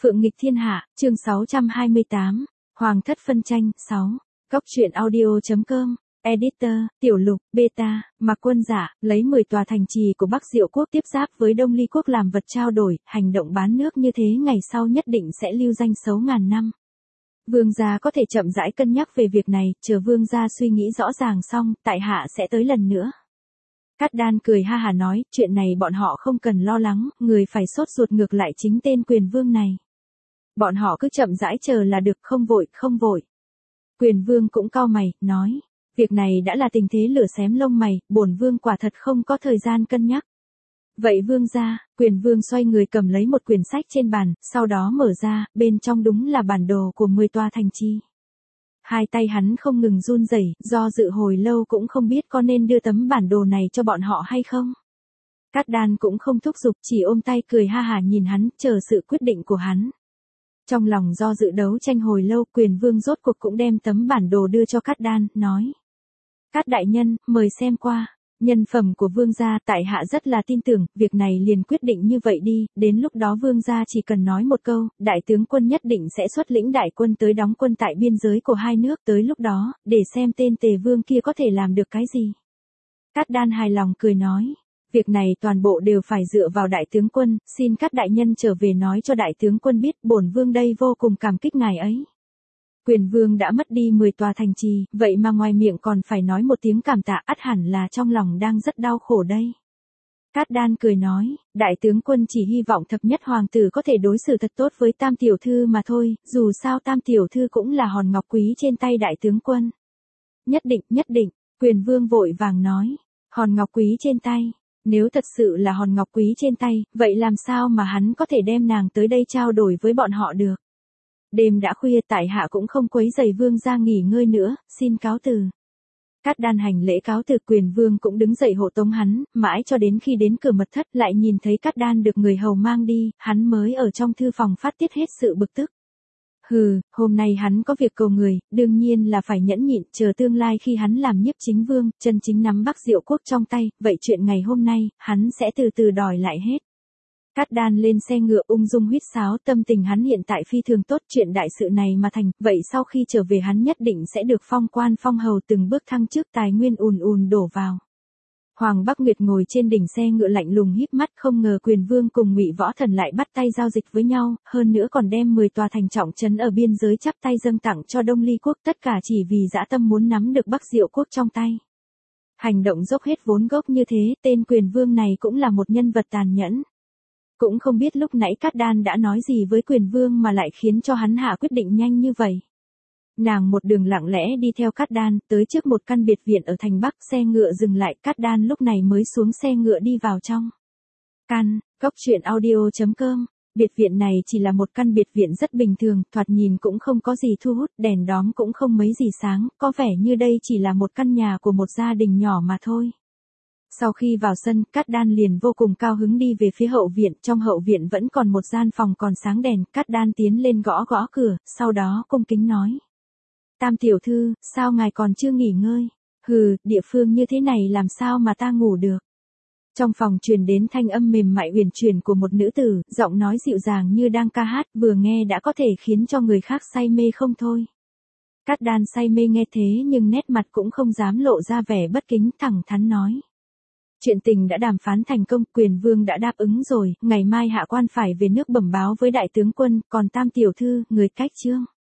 Phượng nghịch thiên hạ, chương 628, Hoàng thất phân tranh, 6. Cóc truyện audio.com, Editor, Tiểu Lục, Beta, Mạc Quân Dạ, lấy 10 tòa thành trì của Bắc Diệu Quốc tiếp giáp với Đông Ly Quốc làm vật trao đổi, hành động bán nước như thế ngày sau nhất định sẽ lưu danh xấu ngàn năm. Vương gia có thể chậm rãi cân nhắc về việc này, chờ vương gia suy nghĩ rõ ràng xong, tại hạ sẽ tới lần nữa. Cát Đan cười ha hà nói, chuyện này bọn họ không cần lo lắng, người phải sốt ruột ngược lại chính tên Quyền Vương này. Bọn họ cứ chậm rãi chờ là được, không vội, không vội. Quyền Vương cũng cau mày, nói, việc này đã là tình thế lửa xém lông mày, bổn vương quả thật không có thời gian cân nhắc. Vậy vương gia, Quyền Vương xoay người cầm lấy một quyển sách trên bàn, sau đó mở ra, bên trong đúng là bản đồ của 10 tòa thành trì. Hai tay hắn không ngừng run rẩy, do dự hồi lâu cũng không biết có nên đưa tấm bản đồ này cho bọn họ hay không. Cát Đan cũng không thúc giục, chỉ ôm tay cười ha hà nhìn hắn, chờ sự quyết định của hắn. Trong lòng do dự đấu tranh hồi lâu, Quyền Vương rốt cuộc cũng đem tấm bản đồ đưa cho Cát Đan, nói. Cát đại nhân, mời xem qua. Nhân phẩm của vương gia tại hạ rất là tin tưởng, việc này liền quyết định như vậy đi, đến lúc đó vương gia chỉ cần nói một câu, đại tướng quân nhất định sẽ xuất lĩnh đại quân tới đóng quân tại biên giới của hai nước, tới lúc đó, để xem tên Tề Vương kia có thể làm được cái gì. Cát Đan hài lòng cười nói, việc này toàn bộ đều phải dựa vào đại tướng quân, xin Cát đại nhân trở về nói cho đại tướng quân biết, bổn vương đây vô cùng cảm kích ngài ấy. Quyền Vương đã mất đi 10 tòa thành trì, vậy mà ngoài miệng còn phải nói một tiếng cảm tạ, ắt hẳn là trong lòng đang rất đau khổ đây. Cát Đan cười nói, đại tướng quân chỉ hy vọng thập nhất hoàng tử có thể đối xử thật tốt với Tam tiểu thư mà thôi, dù sao Tam tiểu thư cũng là hòn ngọc quý trên tay đại tướng quân. Nhất định, Quyền Vương vội vàng nói, hòn ngọc quý trên tay, nếu thật sự là hòn ngọc quý trên tay, vậy làm sao mà hắn có thể đem nàng tới đây trao đổi với bọn họ được. Đêm đã khuya, tại hạ cũng không quấy rầy vương gia nghỉ ngơi nữa, xin cáo từ. Cát Đan hành lễ cáo từ, Quyền Vương cũng đứng dậy hộ tống hắn, mãi cho đến khi đến cửa mật thất lại nhìn thấy Cát Đan được người hầu mang đi, hắn mới ở trong thư phòng phát tiết hết sự bực tức. Hừ, hôm nay hắn có việc cầu người, đương nhiên là phải nhẫn nhịn, chờ tương lai khi hắn làm nhiếp chính vương, chân chính nắm Bắc Diệu Quốc trong tay, vậy chuyện ngày hôm nay, hắn sẽ từ từ đòi lại hết. Cát Đan lên xe ngựa ung dung huýt sáo, tâm tình hắn hiện tại phi thường tốt, chuyện đại sự này mà thành, vậy sau khi trở về hắn nhất định sẽ được phong quan phong hầu, từng bước thăng chức, tài nguyên ùn ùn đổ vào. Hoàng Bắc Nguyệt ngồi trên đỉnh xe ngựa lạnh lùng híp mắt, không ngờ Quyền Vương cùng Ngụy Võ Thần lại bắt tay giao dịch với nhau, hơn nữa còn đem 10 tòa thành trọng trấn ở biên giới chắp tay dâng tặng cho Đông Ly Quốc, tất cả chỉ vì dã tâm muốn nắm được Bắc Diệu Quốc trong tay. Hành động dốc hết vốn gốc như thế, tên Quyền Vương này cũng là một nhân vật tàn nhẫn. Cũng không biết lúc nãy Cát Đan đã nói gì với Quyền Vương mà lại khiến cho hắn hạ quyết định nhanh như vậy. Nàng một đường lặng lẽ đi theo Cát Đan, tới trước một căn biệt viện ở thành Bắc, xe ngựa dừng lại, Cát Đan lúc này mới xuống xe ngựa đi vào trong. Cóc truyện audio.com, biệt viện này chỉ là một căn biệt viện rất bình thường, thoạt nhìn cũng không có gì thu hút, đèn đóm cũng không mấy gì sáng, có vẻ như đây chỉ là một căn nhà của một gia đình nhỏ mà thôi. Sau khi vào sân, Cát Đan liền vô cùng cao hứng đi về phía hậu viện, trong hậu viện vẫn còn một gian phòng còn sáng đèn, Cát Đan tiến lên gõ gõ cửa, sau đó cung kính nói. Tam tiểu thư, sao ngài còn chưa nghỉ ngơi? Hừ, địa phương như thế này làm sao mà ta ngủ được? Trong phòng truyền đến thanh âm mềm mại uyển chuyển của một nữ tử, giọng nói dịu dàng như đang ca hát, vừa nghe đã có thể khiến cho người khác say mê không thôi. Cát Đan say mê nghe thế nhưng nét mặt cũng không dám lộ ra vẻ bất kính, thẳng thắn nói. Chuyện tình đã đàm phán thành công, Quyền Vương đã đáp ứng rồi, ngày mai hạ quan phải về nước bẩm báo với đại tướng quân, còn Tam tiểu thư, người cách chương.